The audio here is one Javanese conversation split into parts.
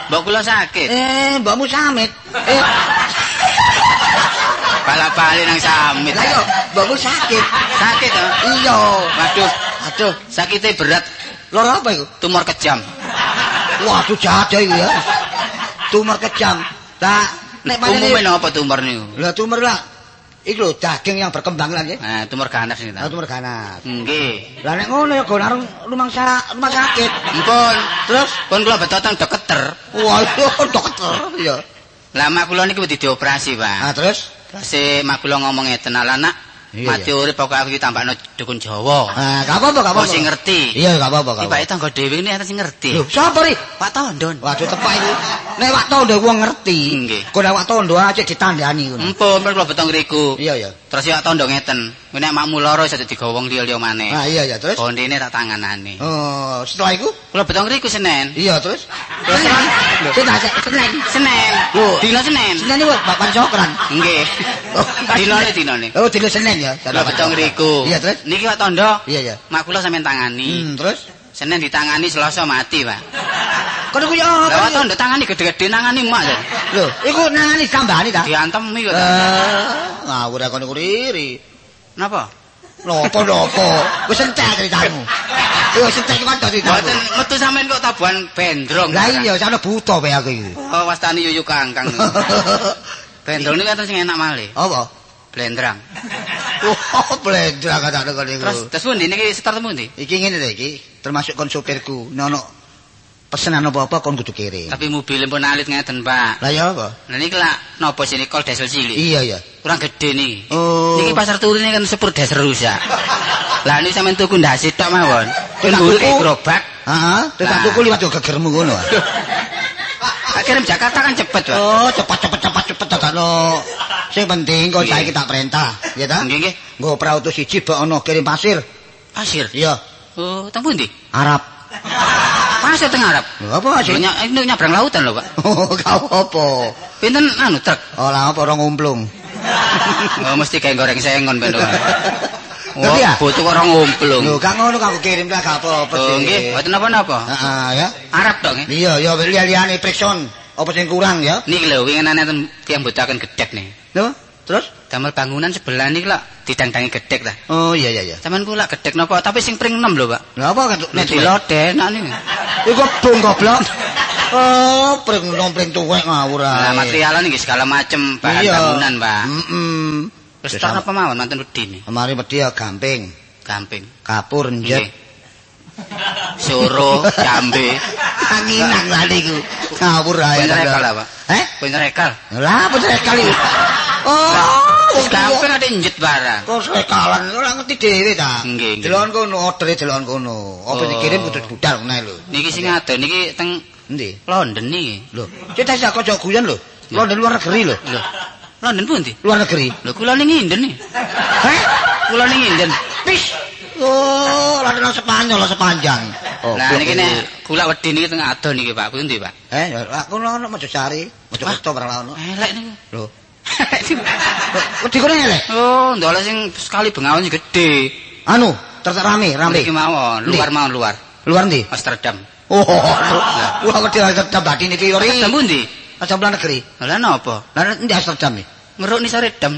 Mbok kula sakit. Mbokmu samit. Bala-bali nang samit. Lah yo, mbokmu sakit. Sakit to? Iya. Waduh, Aduh, sakitnya berat. loro apa iku? Tumor kejam. Waduh jahat iku ya. Tumor kejam. Lah nek Umumnya apa tumor niku? Lah tumor lah. Iku lho daging yang berkembang lah nggih. Nah, tumor ganas niku ta. Tumor ganas. Nggih. Lah nek ngono ya gonarung rumah sakit. Ampun. Terus Pun kula betotong dokter. waduh dokter ya. Lah mak kula niku wedi dioperasi, Pak. Ah terus Terus mak kula ngomong ngeten, "Lah nak, mati urip pokoke aku iki tambakno dukun Jawa." Ah gak apa-apa, gak apa-apa. Sing ngerti. Iya gak apa-apa, gak Iki Pak tangga dhewe ini enten sing ngerti. Lho, sapa ri? Pak Tondon. Waduh tepak iku. Nek wak tondo wong ngerti. Nggih. Kok nek wak tondo aja ditandani ngono. Empun, kula betong ngriku. Iya ya. Terus ya Tondo ngeten. Nek makmu lara iso dadi gowong liya-liya maneh. Ah iya ya terus. Bondene tak tanganane. Oh, setelah itu? Kula betong ngriku Senin. Iya terus. Senin. Senin. Loh. Dina Senin. Senin iki Bapak Cokran. Nggih. Dinane. Oh, dino Senin ya. Kula betong ngriku. Iya terus. Niki Pak Tondo. Iya ya. Mak kula sampean tangani. Terus. Senin ditangani Selasa mati, Pak. Kono ku ya Lah apa? Tondo tangani gede-gede nangani mak. Lho, iku nangani tambani ta? Diantemi kok. Ngawur kono ku riri. Napa? Lopo. Wis entek ceritamu. Wis entek kok ceritamu. Mboten metu sampean kok tabuhan bendrong. Lah iya, sana buta wae aku iki. Oh, wastani yuyu kangkang. Bendrong niku enten sing enak malih. Apa? Blendrang. Oh, blender kata kok niku. Terus pundi niki setor pundi? Iki ngene lho iki, termasuk kon supirku. Nono pesenan apa-apa kon kudu kirim. Tapi mobil pun alit ngeten, Pak. Lah ya apa? Lah niki lak napa sini kol diesel cilik. Iya ya. Kurang gede niki. Oh. Niki pasar turi ini kan sepur des rusak. Lah niki sampean tuku ndase tok mawon. Tak Mburi tuku. gerobak. Heeh, tak tuku liwat yo gegermu ngono. Tak kirim Jakarta kan cepet, Pak. Oh, cepet dadakno. Sing penting kok saiki tak perintah, ya ta? Nggih, nggih. Nggo perahu tu siji bak ono kirim pasir. Pasir. Iya, Oh, teng pundi? Arab. Pasir teng Arab. Lho apa sih? Ini nyabrang lautan lho, Pak. Oh, kau apa? Pinten anu truk? Oh, lah apa ora ngumplung. Oh, mesti kayak goreng sengon ben. Ngerti ya? Butuh orang ngumplung. Lho, gak ngono aku kirim lah gak apa-apa Oh, sih. nggih, mboten napa-napa. Heeh, ya. Arab tok nggih. Iya, ya liya-liyane prikson. Apa sing kurang ya? Niki lho winginane enten tiyang botaken gedhek nih. Lho, terus? Damel bangunan sebelah niki lak didangdangi gedhek ta. Oh, iya. Sampeyan ku lak gedhek napa tapi sing pring 6 lho, Pak. Lha apa kan? Nek diloden nak niku. Iku bung goblok. Oh, pring tuwek ngawur ae. Nah, materialan niki segala macem bahan bangunan, Pak. Heeh. Terus tok apa mawon manten wedi nih. Kemari wedi ya gamping, Gamping. kapur njet. Nggih. Soro, jambe. Anginan lah niku. Ngawur ae. Penrekal lah, Pak. Penrekal. Lah, penrekal iki. Oh, Wis gampang ade njet barang. kok rekalan ora ngerti dhewe ta. Nggih. Delon kono, ordere delon kono. Apa dikirim kudu budal ngene lho. Niki sing ado niki teng Endi? London niki. Lho, cita sak kok guyon lho. London luar negeri lho. Lho. London pundi? Luar negeri. Lho kula ning Inden nih. Heh? Kula ning Inden. Pis. Oh, London Spanyol sepanjang. Oh, Nah niki nek kula wedi niki teng ado niki Pak. Pundi, Pak? Aku ono Mojosari, Mojokerto ora ono. Elek niku. Lho. Wedi kono elek. Oh, ndolek sing sekali bengawan sing gedhe. Anu, terus rame. Niki mawon, luar mawon luar. Luar ndi? Amsterdam. Oh, wah wedi Amsterdam tadi niki ori. Amsterdam pundi? Amsterdam negeri. Lah napa? Lah ndi Amsterdam iki? Ngeruk ni Saredam.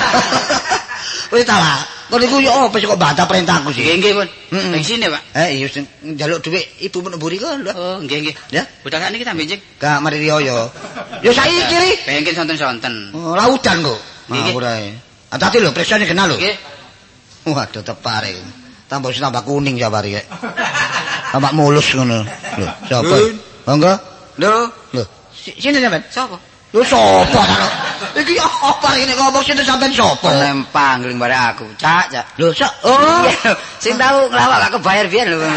Wis ta lah. Kok niku yo apa kok bantah perintahku sih? Nggih nggih, Pun. Teng sini, Pak. Iya sing njaluk dhuwit ibu menemburi kok lho. Oh, nggih nggih. Ya. Budak niki tambah njing. Gak mari riyo yo. Yo saiki ri. Pengen sonten-sonten. Oh, laudan kok. Nggih. Ngawur ae. Hati-hati lho, presone kenal lho. Nggih. Waduh tepare. Tambah wis tambah kuning jabari kek. Tambah mulus ngono. Lho, sapa? Monggo. Lho, Lho, sini sampean. sapa? Lho sapa ta? Iki apa ini ngomong sini sampean sapa? Lempang ngeling bare aku. Cak. Lho, oh. Sing tau nglawak aku bayar biyen lho.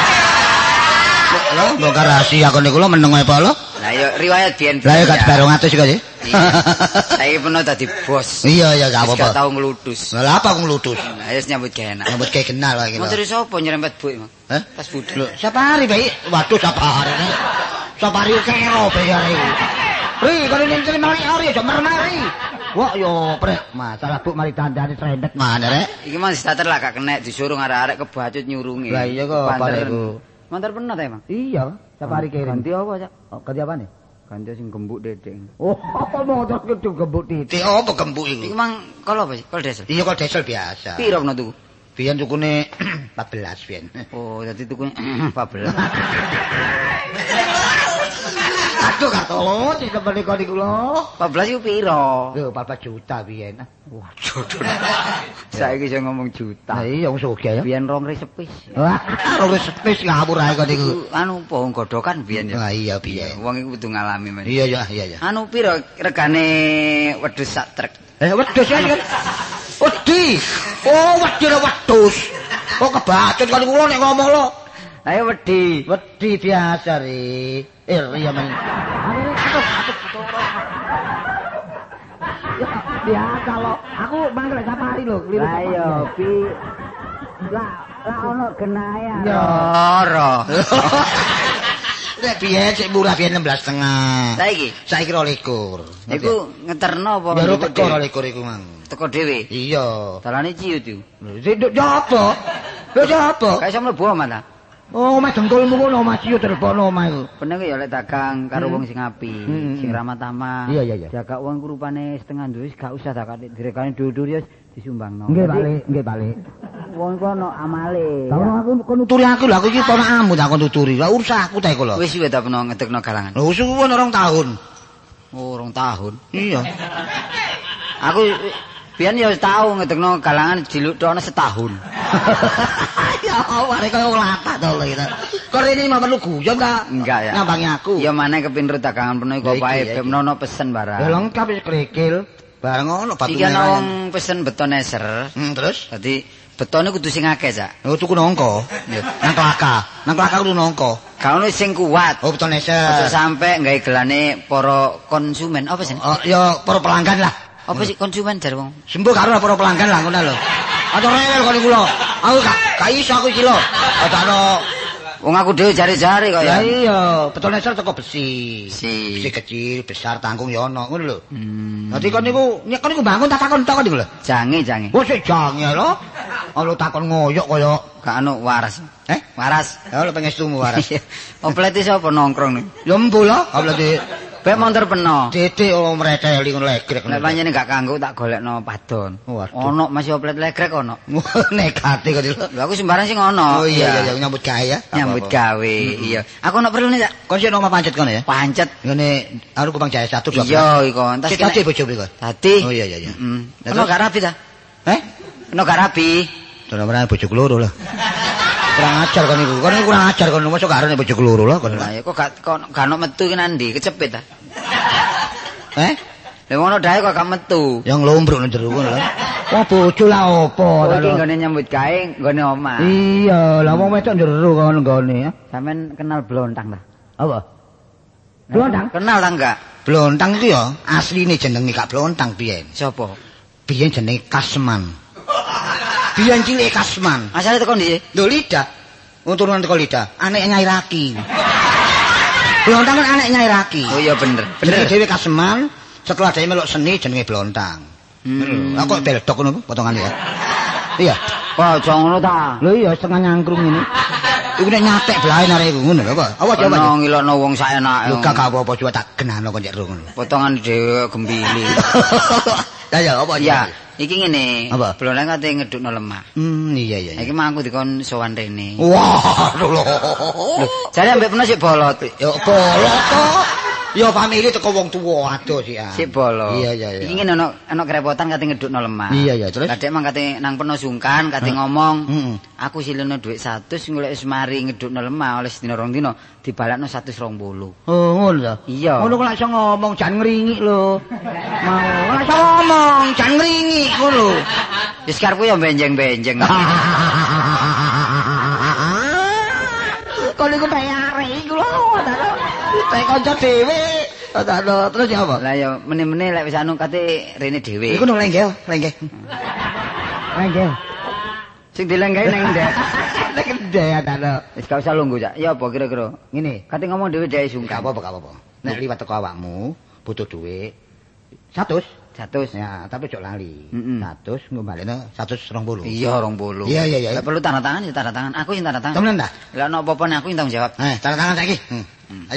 Lho, bongkar rahasia kon niku lho meneng apa lho? Lah yo riwayat biyen. Lah ya gak 200 kok ya. Saiki peno dadi bos. Iya ya gak Wis gak apa-apa. tau nglutus. Lah apa aku nglutus? Nah, wis nyambut gawe enak. Nyambut kayak kenal lagi. Motor sapa nyerempet Bu, Mang? Hah? Pas budhe. Lho, Sapari bae. Waduh Sapari. Sapari kero bayar iki. Ri, kalau ning terima ori aja mermari. Wah yo prek, masalah Bu mari dandane trembet mana rek? Iki mah starter lah gak kena disuruh arek-arek kebacut nyurungi. Lah iya kok Banter. Pak Iku. Mantar pernah ta, Mang? Iya, Sapari kirim. Ganti apa, Cak? Oh, ganti apa nih? Kanca sing gembuk Dedeng. Oh, apa motor kudu gembuk titik. Apa gembuk iku? Iku mang kol apa sih? Kol desel. Iya kol desel biasa. Piro kena tuku? Biyen tukune 14 biyen. Oh, dadi tukune 14. Aduh Kartolo, disemeni kok niku lho. 14 iku piro? Lho, 4 juta biyen. Waduh. Saiki iso ngomong juta. Lah iya wong sugih ya. Biyen 2 sepis. Wah, wis sepis ngawur ae kok niku. Anu pohon godhokan biyen ya. Lah iya biyen. Wong iku kudu ngalami men. Iya ya, iya ya. Anu piro regane wedhus sak trek? Wedhus ya kan. Wedi. Oh, wedhus. Oh, kebacut kok niku lho nek ngomong lho. Ayo wedi. Wedi biasa ri. Iya men. Biasa lho. Aku mangkel safari lho, kliru. Lah iya, pi. Lah ono genayan. Ya. Ora. Nek biyen sik murah biyen 16,5. Saiki 22. iku ngeterno apa? Baru teko 22 iku mang. Teko dhewe. Iya. Dalane ciut iku. Sik nduk jopo. Lho jopo? Kae iso mlebu omah ta? Oh, omah dengkulmu kono omah ciut terbono omah iku. Bener ya lek dagang karo wong sing apik, sing ramah tamah. Iya. Jaga wong ku rupane setengah duit gak usah tak direkane dhuwur ya disumbangno. Nggih, Balik. Wong ku ono amale. Tahu aku kon nuturi aku lho, aku iki ponakmu tak kon nuturi. Lah urusah aku ta iku lho. Wis suwe ta peno ngedekno galangan. Lho suwun 2 tahun. Oh, 2 tahun. Iya. Aku biyen ya tau ngedekno galangan dilukno setahun. Ya, mari koyo latah to lho kita. Kok ini mah perlu guyon ta? Enggak ya. Nyambangi aku. Ya maneh kepinter dagangan peno iku Ya, iki, wae ya, beb nono pesen barang. Ya lengkap wis krikil. Bareng ngono batu Iki ana merah. wong pesen beton eser. Terus? Dadi betone kudu sing akeh, Cak. Oh tuku nongko. Nang kelaka. Nang kelaka kudu nongko. Gak ono sing kuat. Oh beton Aja eser. sampe gawe gelane para konsumen. Apa sih? Oh ya para pelanggan lah. Apa sih konsumen jar wong? Sembuh karo para pelanggan lah ngono lho. Aja rewel kok niku lho. Aku gak iso aku iki lho. Adakno Wong aku dhewe jare-jare kok Ya ya. iya, beton eser teko besi. Si. besi kecil, besar, tanggung ya ono ngono lho. Dadi kon niku bangun tak takon niku lho. Jange. Wes sik jange lho. Ono takon ngoyok kaya Gak anu waras. Waras. Ya lho pengestumu waras. Oplete sapa nongkrong nih? ya mbuh lho, berarti Bek montor peno. Titik mreteli ngono legrek. Nek pancene gak kanggo tak golekno padon. Waduh. Ono masih oplet legrek ono. Negatif kok lho. Lha aku sembarang sing ono. Oh iya nyambut gawe ya. Nyambut gawe. Iya. Aku ono perlu nih, Cak. Kon sik nomah pancet kono ya. Pancet. Ngene aku Kupang Jaya 1 2. Iya, iku. Entas Sik tadi bojo mriko. Dadi. Oh iya. Ono gak rapi ta? Ono gak rapi. Dono marang bojo loro lho. Kurang ajar kon niku. Kon niku kurang ajar kon mosok karo nek bojo loro lho kon. Lah ya kok gak ono metu ki nandi, kecepet ta? Lah ngono dae kok gak metu. Yang lombruk nang jero ngono lho. wong bojo lah opo Oh, iki nggone nyambut gawe, nggone omah. Iya, lah wong wedok jero kon nggone ya. Sampeyan kenal blontang ta? Apa? Blontang? Kenal ta enggak? Blontang itu ya asline jenenge gak blontang biyen. Sopo? Biyen jenenge Kasman. Biyen cilik Kasman. Asale teko ndi? Lho Lidah. Turunan teko Lidah. Anek Nyai Raki. Blontang kan anek Nyai Raki. Oh iya bener. Jenenge dhewe Kasman, setelah dhewe melok seni jenenge Blontang. Lah kok beldok ngono potongan ya. Iya. Kok aja ngono ta? Lho iya setengah nyangkrung ini. Iku nek nyatek blae arek iku ngono lho apa? Apa coba? Ono ngilokno wong saenake. Lho gak apa-apa coba tak genano kok njek ngono. Potongan dhewe gembili. Lah ya apa Ya, iki ngene. Apa? Blontang kate ngedukno lemah. Iya. Iki mah aku dikon sowan rene. Wah, lho. Lho, jare ambek peno sik bolot. Ya bolot to. Ya famili teko wong tuwa adoh sik. Sik bolot. Iya. Iki ngene ono kerepotan kate ngedukno lemah. Iya, terus? Lah dek mang kate nang peno sungkan kate ngomong, Heeh. aku sileno dhuwit 100 golek wis mari ngedukno lemah oleh sedina rong dina dibalakno 120. Oh, ngono ta. Iya. Ngono kok iso ngomong jan ngringik lho. Mau iso ngomong jan ngringik ngono. Wis karepku ya benjeng-benjeng. Kok niku bayare iku lho. Tek kanca dhewe. Terus ya apa? Lah ya meneh-meneh lek wis anu kate rene dhewe. Iku nang lenggeh. Lenggeh. Sing dilenggahi nang ndek. Nek gede ya ta. Wis gak usah lungguh, Cak. Ya apa kira-kira? Ngene. Kate ngomong dhewe dhek Gak sungkan. apa-apa. Nek liwat teko awakmu butuh duit 100. 100. ya tapi ojo lali. Mm-mm. 100 ngombalene 120. Iya 20. Iya. Lah perlu tanda tangan ya tanda tangan. Aku yang tanda tangan. Temenan ta? Lah ono apa-apa nek aku yang tanggung jawab. Tanda tangan saiki. Ayo.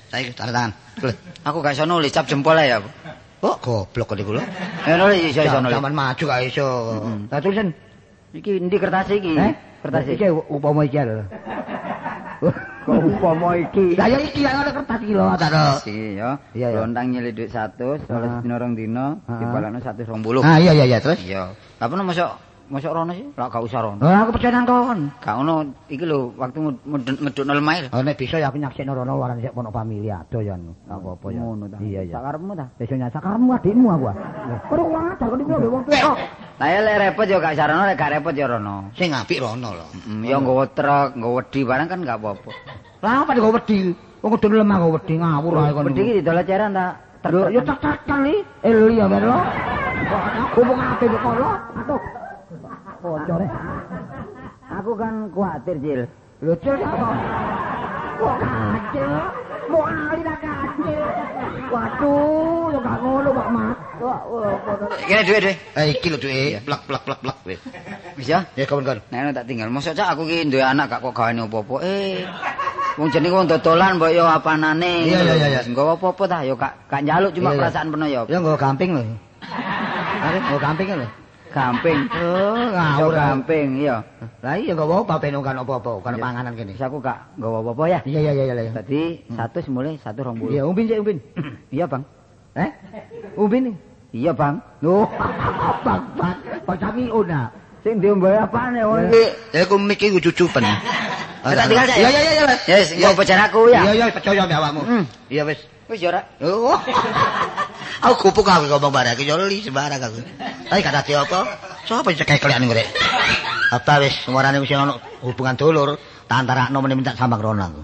Saiki tanda tangan. Aku gak iso nulis cap jempol ae aku. Oh, goblok kok niku lho. Nulis iso nulis. Zaman maju gak iso. Lah tulisan Iki endi kertas iki? Kertas iki upama iki lho. Kok upama iki? Lah ya iki yang ada kertas iki lho, ta. Iki ya. Lontang nyilih dhuwit 100, oleh dina rong dina dibalekno 120. Ah iya terus. Iya. Apa mosok rono sih? Lah gak usah rono. Lah aku percaya nang kon. Gak ono iki lho waktu medhukno lemah lho. Oh nek bisa ya aku nyaksikno rono waran sik pondok familia ado ya. Apa-apa ya. Ngono ta. Iya. Sakarepmu ta? Iso nyasakarmu adikmu aku. Ora kurang ajar kok iki wong tuwa. Lah ya lek repot ya gak sarono, lek gak repot ya rono. Sing apik rono lho. Ya nggawa truk, nggawa wedi barang kan gak apa-apa. Lah apa kok wedi? Wong kudu lemah kok wedi ngawur ae kon. Wedi iki didol ceran ta? Lho ya tak-takan li. Iya ben lho. Aku wong apik kok lho. Aduh. Bocor. Aku kan kuatir, Cil. Lho Cil apa? Kok kacil? Mau ali dak kacil. Waduh, yo gak ngono Pak Mas. Kene dhuwit. Iki lho duwe plak wis. Wis ya? Ya kawan-kawan. Nek tak tinggal. Mosok cak aku ki duwe anak gak kok gawane apa-apa. Wong jenenge wong dodolan mbok yo apanane. Iya. Nggawa apa-apa ta? Yo gak njaluk cuma perasaan peno yo. Ya nggo gamping lho. Nggo gamping lho. Gamping. Oh, ngawur gamping, iya. Lah iya gak apa-apa ben kan apa-apa, kan panganan kene. Wis aku gak nggawa apa-apa ya. Iya. Tadi 100 mulai 120. Iya, umbin. Iya, Bang. Umbin. Iya, Bang. Loh, Bang. Pacami una. Sing diombe apane wong iki? Ya aku mikir cucupen. Tak tinggal ya. Iya. Yes, nggo bojaraku ya. Iya, percaya mbek awakmu. Iya wis. Wis ya ora. Oh. Aku gupuk aku ngomong barang iki yo li sembarang aku. Tapi gak dadi apa. Sopo cekek kalian ngorek. Apa wis suarane wis ono hubungan dulur, tak antarakno meneh minta sambang rono aku.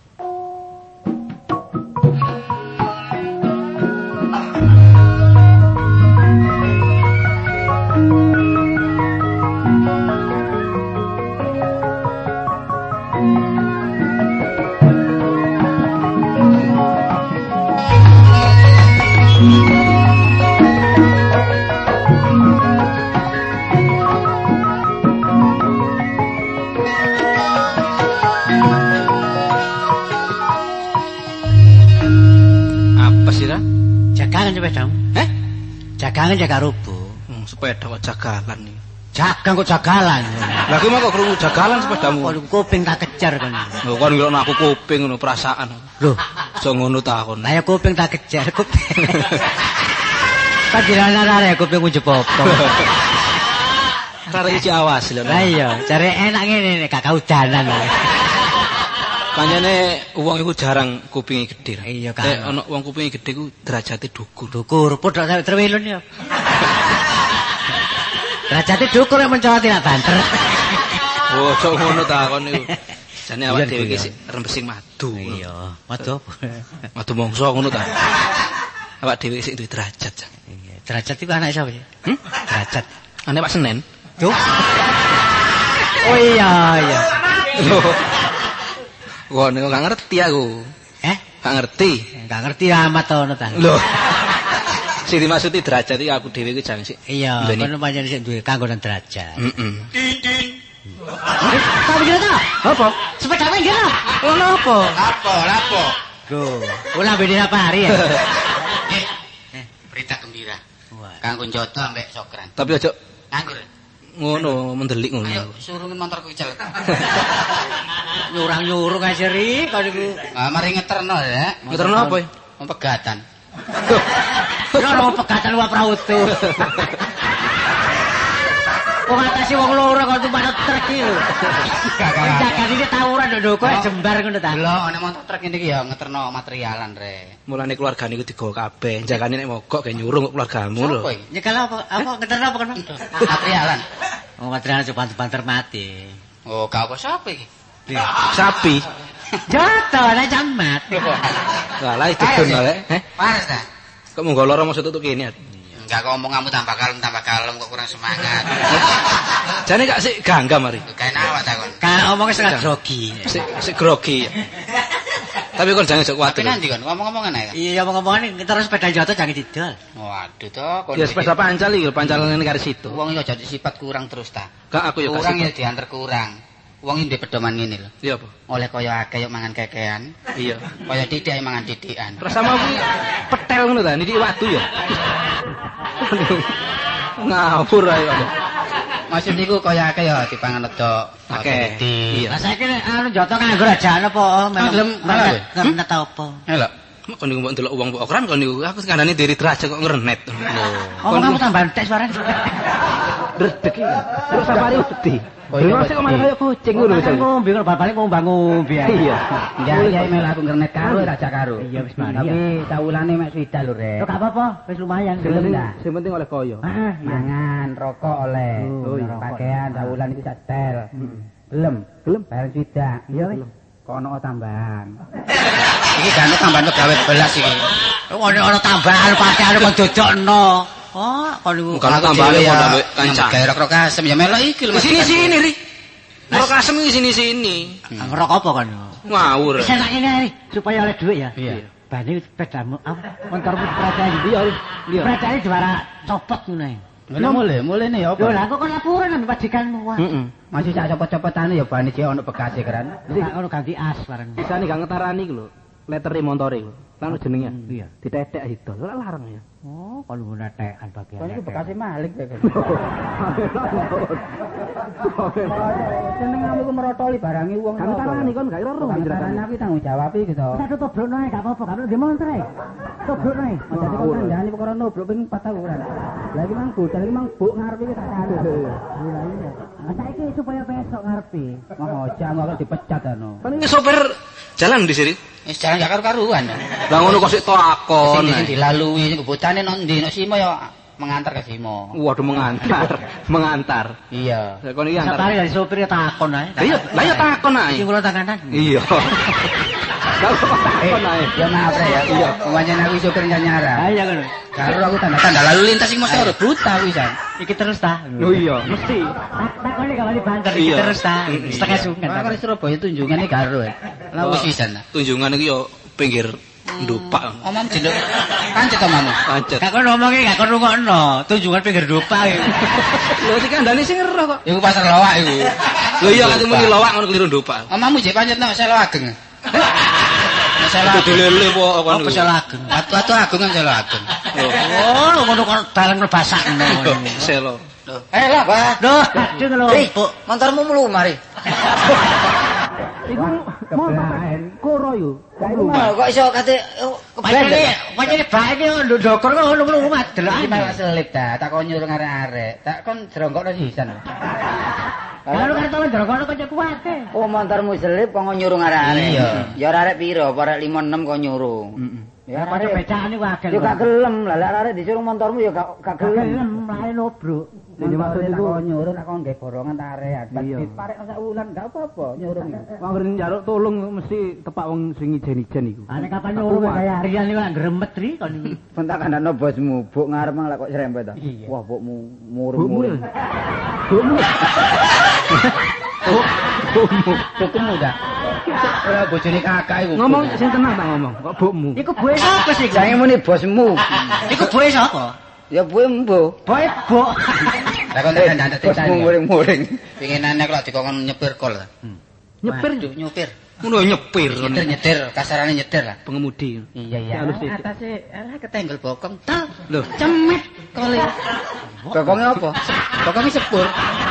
Jagangan jaga rubuh. Sepeda kok jagalan iki. Jagang kok jagalan. Lah ki kok krungu jagalan sepedamu. Kok kuping tak kejar kon. Lho kon ngira aku kuping ngono perasaan. Lho, aja ngono ta kon. Lah ya kuping tak kejar kuping. Padilan arek kuping njebop. Arek iki awas lho. Lah iya, jare enak ngene nek gak kaudanan. Pancene wong iku jarang kupinge gedhe. Iya kan. Nek ana wong kupinge gedhe ku derajate dukur. Dukur, podho sampe trewelun ya. Derajate dukur nek mencolot tidak banter. Oh, cok ngono ta kon niku. Jane awake dhewe iki rembesing madu. Iya, madu apa? Madu mongso ngono ta. Awake dhewe sik duwe derajat. Iya, derajat iku anak sapa ya? Derajat. Ane Pak Senen. Duh. Oh iya. Wah, nek gak ngerti aku. Gak ngerti. Gak ngerti amat to ngono ta. Lho. Sing dimaksudi derajat iki aku dhewe iki jane sik. Iya, kono pancen sik duwe kanggonan derajat. Heeh. Kamu kira ta? Apa? Sepeda wae kira. Ono apa? Lapo. Loh, ulah beda apa hari ya? Berita gembira. Kanggo njoto ambek Sokran. Tapi aja nganggur. Ngono mendelik ngono. Ayo surungin motorku kecil. Nyurang-nyurung ae seri kok niku. Ah mari ngeterno ya. Ngeterno apa? Pegatan. Ora pegatan wae prautu. Wong atase wong loro kok tumpah truk iki lho. Jagan iki tawuran nduk kok jembar ngono ta. Lho, nek motor truk ngene iki ya ngeterno materialan re. Mulane keluargane iku digawa kabeh. Jagane nek mogok ge nyurung keluargamu lho. Sopo iki? Nyekel apa ngeterno apa kan? Materialan. Oh, materialan coba-coba mati. Oh, gak apa sapa iki? Sapi. Jatuh nek camat. Lah lah itu lho. Panas ta? Kok mung loro maksud tutuk kene. Enggak kok omonganmu tambah kalem kok kurang semangat. Jane gak sik ganggam mari. Kae awak ta kon. Kan omongnya setengah grogi. Sik grogi. Tapi kon jangan sok kuwatir. Tapi nanti kon ngomong-ngomongan ae. Iya, ngomong-ngomongan terus sepeda jatuh jangan didol. Waduh to kon. Ya sepeda pancal iki, pancalan ngene karo situ. Wong yo jadi sifat kurang terus ta. Gak aku ya kurang ya diantar kurang. wong ndek pedoman ngene lho. Iya apa? Oleh kaya akeh yo mangan kekean. Iya. Kaya titik mangan titikan. Terus sama kuwi petel ngono ta, niki watu ya. Ngawur ae kok. Maksud niku kaya akeh ya dipangan rada akeh. Iya. Lah saiki nek anu joto nganggur aja apa Gelem malah ngernet apa. Elok. Kok niku mbok ndelok wong kok keren kok niku. Aku kandhane diri derajat kok ngernet. Oh, kamu tambah tes bareng. Redek iki. Terus safari wedi. Terus kok malah kaya kucing ngono Aku ngombe bal-balik ngombe ya. Iya. Ya melu aku ngernet karo raja karo. Iya wis mari. Tapi tawulane mek sida lho, Rek. Kok gak apa-apa, wis lumayan. Gelem ta? Sing penting oleh kaya. Mangan, rokok oleh. Oh, iya. Pakaian tawulan iku sak setel. Gelem? Gelem. Bayar sida. Iya wis. Kok ono tambahan. Iki kan tambahan gawe belas iki. Ono tambahan pakaian kok dodokno. Oh, kok niku Kalau tambahan kok ndambe kancah. Gawe rok asem ya melok iki lho. Sini Ri. Rok asem iki sini. ngerok apa kan? Ngawur. Wis enak ini supaya oleh duit ya. Iya. Bani pedamu apa motormu dipercayai iya. Iya. Percayai juara copot ngene. Mulai nih ya Lho apa? lah kok laporan nang majikanmu wah. Masih sak copot-copotane ya bane iki ono bekase kan. Ono ganti as bareng. Bisa nih gak ngetarani iku lho. Letere montore iku. Lan jenenge. Iya. Ditetek idol. Ora larang ya. Oh, kalau netekan bagian. Kan iku bekase Malik ya. Seneng aku merotoli barangi wong. Kan tarani kon gak ero Tarani aku tanggung jawab iki to. Kita tobrokno ae gak apa-apa, gak perlu dimontor ae. Tobrokno ae. Dadi kok kandhane perkara nobrok ping 4 tahunan. Lah iki mang budal iki mang buk ngarep iki tak kandha. Iya iya. Saiki supaya besok ngarepi. Mau jamu aku dipecat anu. Kan iki sopir jalan di sini. Wis jalan gak karu-karuan. Lah ngono kok sik takon. Sing dilalui sing bocane nang ndi nek Simo ya mengantar ke Simo. Waduh mengantar. Iya. Lah kon iki antar. Setari dari sopir takon ae. Lah ya takon ae. Sing kula tanganan. Iya. Lah kok takon ae. Ya maaf ya. Iya. Pancen aku sopir nyara. Ah iya ngono. Karo aku tanda-tanda lalu lintas sing mesti ora buta wisan. Iki terus ta. Oh iya, mesti. Takone gak wani banter iki Iya. terus ta. Setengah sungan. Karo Surabaya tunjungane karo. Lah wis wisan. Tunjungan iki yo pinggir ndupak. Omam jenduk. Pancet omamu. Pancet. Gak kon ngomongke gak kon rungokno. Tunjungan pinggir dupa iki. Lho iki kandhane sing ero kok. Iku pasar lawak iku. Lho iya kate muni lawak ngono keliru ndupak. Omamu jek pancet nang selo ageng. Masalah dilele kok kon. Apa sel ageng? Watu-watu agung kan selo ageng. Oh, ngono kon dalan ngebasakno. Selo. Lah, Pak. Duh, ding lho. Motormu melu mari. Iku motor koro yo. Kok iso kate Pancene bae ndokor kok ngono mat delok. iki malah selip ta, tak kon nyuruh arek-arek. Tak kon jerongkokno sisan. Kalau kartu ndrokono kok kuat e. Oh, motormu selip kok nyuruh arek-arek. Iya. Ya arek piro? Arek 5-6 kok nyuruh. Ya pada becaan iku akeh. Yo gak gelem, lah arek disuruh motormu ya gak gelem. Mlae nobrok. Jadi maksud iku nyuruh tak kon nggih borongan tak arek. Diparek sak wulan gak apa-apa nyuruh. Wong njaluk tulung mesti tepak wong sing ijen-ijen iku. Ane kapan nyuruh kaya harian iki gremet ri kon iki. Kon tak kandhano bosmu, buk ngarep malah kok serempet ta. Wah, bukmu murung. Bukmu. Oh, Bukmu ta. Ora bojone kakak iku. Ngomong sing tenang tak ngomong, kok bukmu. Iku buwe sapa sih? Jange muni bosmu. Iku buwe sapa? Ya buwe mbo. Buwe bok. Lah kon tak kandhane Bosmu muring-muring. Pingin kok dikon nyepir kol ta. Nyupir. Ngono nyepir. Nyetir, kasarane nyetir lah. Pengemudi. Iya. Atase alah ketenggel bokong. Tel. Lho, Cemet kole. Bokonge apa? Bokonge sepur.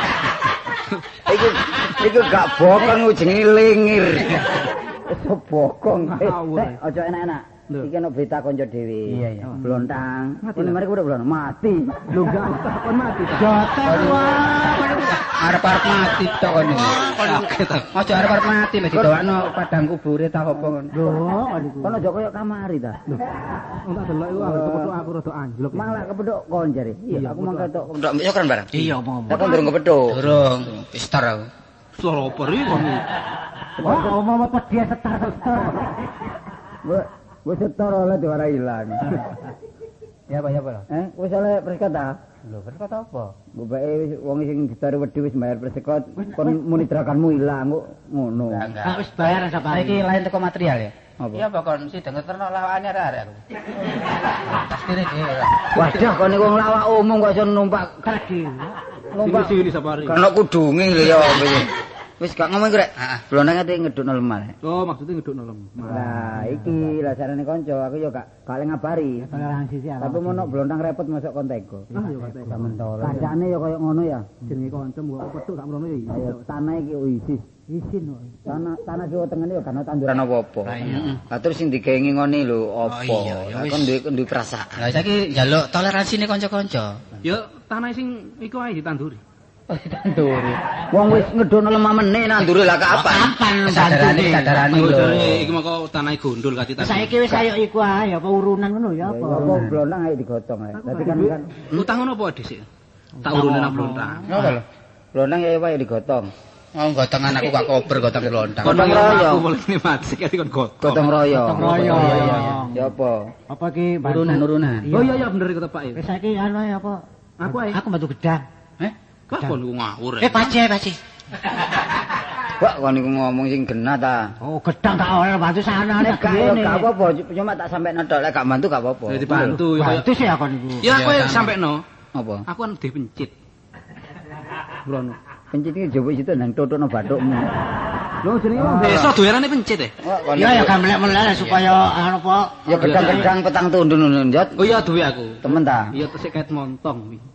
Iku gak bokong jenenge lingir. Iso bokong. Aja enak-enak. Iki ana berita kanca dhewe. Iya. Blontang. Ini mari kudu blon mati. lho gak kon mati. Joten wah. Arep-arep mati tok kon iki. Aja arep-arep mati lek didawakno padang kubure ta apa kon. Lho, Kon aja koyo kamari ta. Lho. Wong tak delok iku kepethuk aku rada anjlok. Malah kepethuk kon jare. Iya, aku mangke tok kepethuk. Yo kan bareng. Iya omong-omong. Aku durung kepethuk. Durung. Pistor aku. Suara apa iki kon? Wah, omong apa dia setar. Wis setor oleh diwara ilang. Ya apa? Wis oleh persekot ta? Lho, persekot apa? Mbake wis wong sing ditaruh wedi wis bayar persekot, kon muni drakanmu ilang kok ngono. Enggak wis bayar sapa. Iki lain teko material ya? Iya apa kon sing dengeterno lawakane arek aku. Pastine dhewe. Waduh kon niku nglawak umum kok iso numpak Kaki. numpak Sini sapa hari. kono kudunge lho ya. Wis gak ngomong iku rek. Blonang ate ngedukno lemah. Oh, maksudnya ngedukno lemah. Lah iki lah sarane kanca, aku yo gak oleh ngabari. Tapi mono blonang repot masuk konteko. Ah yo kate. Kancane yo koyo ngono ya. Jenenge kanca mbok petuk gak merono ya. Ayo tanah iki isis. Isin kok. Tanah Jawa Tengah yo kan tanduran apa-apa. Lah terus sing digengi ngene lho apa? Kon duwe perasaan. Lah saiki njaluk toleransine kanca-kanca. Yo tanah sing iku ae ditanduri. Tanduri. Wong wis ngedhono lemah meneh nanduri lah kapan? Sadarane lho. Iki moko tanah gondol kati tanah. Saiki wis ayo iku ae apa urunan ngono ya apa. Apa blonang ae digotong ae. Dadi kan Utang ngono apa dhisik? Tak urunan nang blontang. ngono lho. Blonang ya wae digotong. Mau gotongan aku gak kober gotong lontang. Gotong royong. Aku mulai mati kali kon gotong. Gotong royong. Ya apa? Apa ki Urunan. Oh iya bener kata Pak. Wis saiki anu ae apa? Aku ae. Aku bantu gedang. Kok kon ngawur. Pace. Wah, kon niku ngomong sing genah ta. Oh, gedang gak oleh bantu sanane Gak apa-apa, cuma tak sampe nedok lek gak bantu gak apa-apa. Jadi bantu ya. Bantu sih aku niku. Ya aku sampekno. Apa? Aku kan dipencit. Brono. Pencit iki jowo situ nang totokno bathukmu. Lho jenenge wong desa doerane pencit e. Ya gak melek-melek supaya anu apa? Ya gedang-gedang petang tundun njot. Oh iya duwe aku. Temen ta? Iya tesik kait montong iki.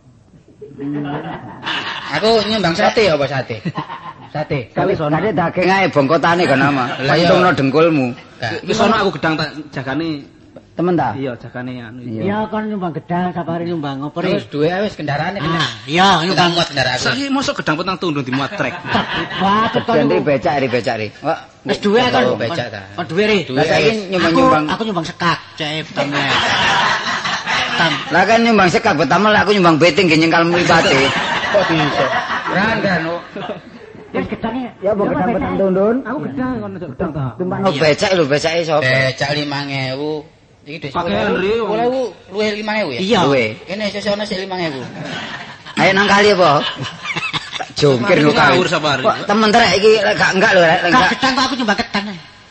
Aku nyumbang sate apa sate? Sate. Kali daging ae bongkotane kan ama. Pentungno dengkulmu. Wis ana aku gedang tak jagane. Temen ta? Iya jagane anu. Ya kon nyumbang gedang sabare nyumbang opo Terus duwe wis kendaraane kena. Iya nyumbang Muat kendaraan. Saiki mosok gedang petang tundun dimuat trek. Wah Jadi becak ri. Wah, wis duwe kan becak ta. kon duwe ri. lah saiki nyumbang-nyumbang. Aku nyumbang sekak cek petangnya. Lah kan nyumbang sekak pertama lah aku nyumbang beting ge nyengkal mripate. Kok bisa? Ranggan. Wis gedangnya. Ya mbok gedang petang tundun. Aku gedang kon aja gedang ta. Tumpakno becak lho, becake sapa? Becak 5.000. Iki wis Pakaian ri. 10.000 luwih 5.000 ya? Iya. Luwe. Kene sesono sik 5.000. Ayo nang kali apa? Tak jongkir lho kali. Ngawur sabare. Kok temen trek iki lek gak enggak lho lek Kak enggak. gedang kok aku nyumbang gedang.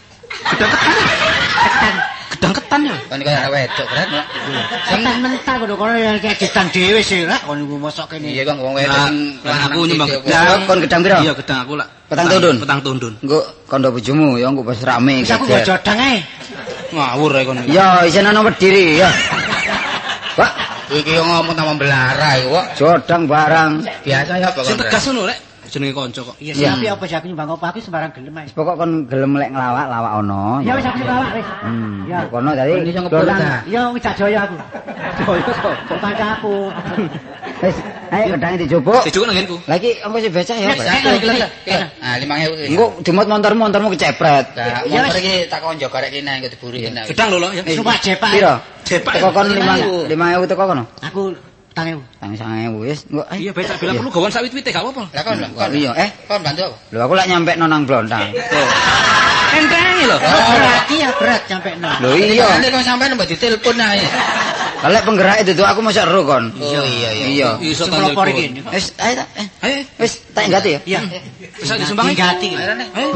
Gedang ketan ya. Kon kaya wedok berat. Gedang mentah kudu kono ya gedang dhewe sih lah kon niku mosok kene. Iya kok wong wedok sing Aku nyumbang Ya kon gedang piro? Iya gedang aku lah. Petang tundun. Petang tundun. Engko kondo bojomu ya engko wis rame. Wis aku gak jodang ae. Ngawur ae kon. Ya isen ana wediri ya. Wah, iki ngomong sama belara iku kok. jodang barang. Biasa ya apa Sing kon. tegas ngono rek. Jenenge kanca kok. Iya siapa apa sih aku nyumbang apa aku sembarang gelem ae. Pokok kon gelem lek nglawak ono. Ya wis aku ngelawak wis. Ya kono tadi. Kon iso ngebul ta? Ya wis jaya aku. Joyo kok. Kanca aku. Wis, ayo gedange dijupuk. Dijuk nang nggenku. Lah iki engko sing becak ya. Satu iki lho. Ah 5.000. Engko dimot montormu kecepret. Lah motor iki tak kon jaga rek kene engko diburi kene. Gedang lho lho ya. Sumpah jepak. Piro? Jepak. Teko kon 5.000 teko kono. Aku tangen. Tang 1.000 wis. Engko Iya becak bilang perlu gawan sawit-wite gak apa-apa. Lah kon iya kon bantu apa? lho aku lek nyampe nang blontang. Enteng lho. Berat iya berat sampai nol. Lho iya. Nanti kon sampean mbok ditelepon ae. Lah lek penggerak itu aku mosok ero kon. Iya. Iso Pelopor iki. Wis ayo ta. Ayo. Wis tak nggati ya. Iya. Bisa disumbangi. Ganti. Ayo.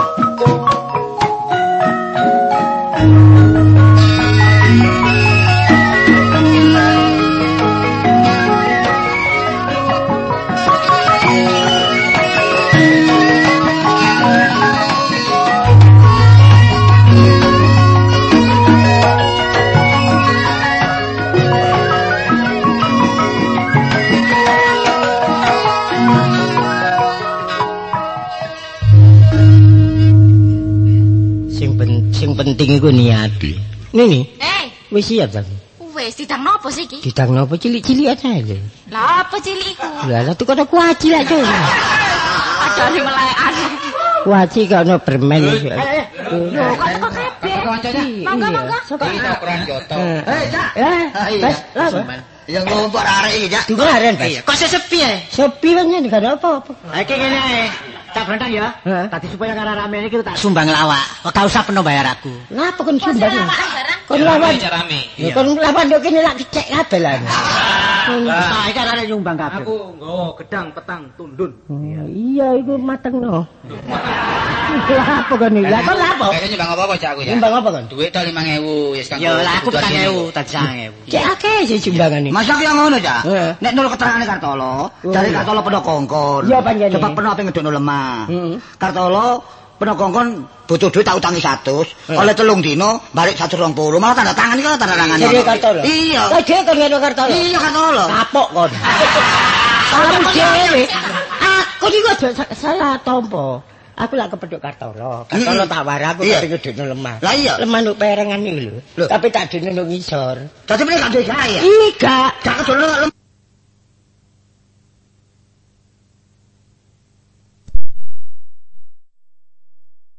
Sing penting iku niat. Nini, wis siap ta? Wes didang nopo sih iki? Didang napa cilik-cilik aja lho. Lah apa cilik iku? Lah tuh kok kuaci lah cuy. Padahal melekan. Kuaci kok ono permen. Lho kok kabeh. Kancane. Mangga. Kita ukuran joto. Wes, lah. Yang ngumpul arek iki, Cak. Kemarin, kok sepi ya? Sepi kan gak ada apa-apa. Iki ngene ae. Tak berantang ya. Tadi supaya karena rame ini kita tak sumbang lawak. Kok gak usah penuh bayar aku. Ngapa kon sumbang? Kon lawan. Kon lawan yo kene lak dicek kabeh lah. Nah, iki arek nyumbang kabeh. Aku nggawa gedang petang tundun. Iya, iku mateng no. Lah apa kon iki? Lah kon apa? Kayaknya nyumbang apa-apa cak aku ya. Nyumbang apa kon? Duit tok 5.000 wis kanggo. Ya lah aku 1000, tak 1000. Cek akeh sih sumbangan iki. Masa ki ngono, Cak? Nek nurut keterangane Kartolo, dari Kartolo peno kongkon. Ya panjenengan. Sebab peno ape ngedokno lemah. Kartolo peno kongkon butuh duit tak utangi 100. Oleh 3 dino balik 120. Malah tanda tangan iki tanda tangan. Jadi Kartolo. Iya. Lah dhewe kon ngene Kartolo. Iya Kartolo. Kapok kon. Salah dhewe. Aku iki kok salah tompo. Aku lak kepethuk Kartolo. Kartolo tak war aku tapi ngedekno lemah. Lah iya. Lemah nduk perengan iki lho. Tapi tak dene nduk ngisor. Dadi meneh gak duwe gawe ya? Iya, gak. Gak kedono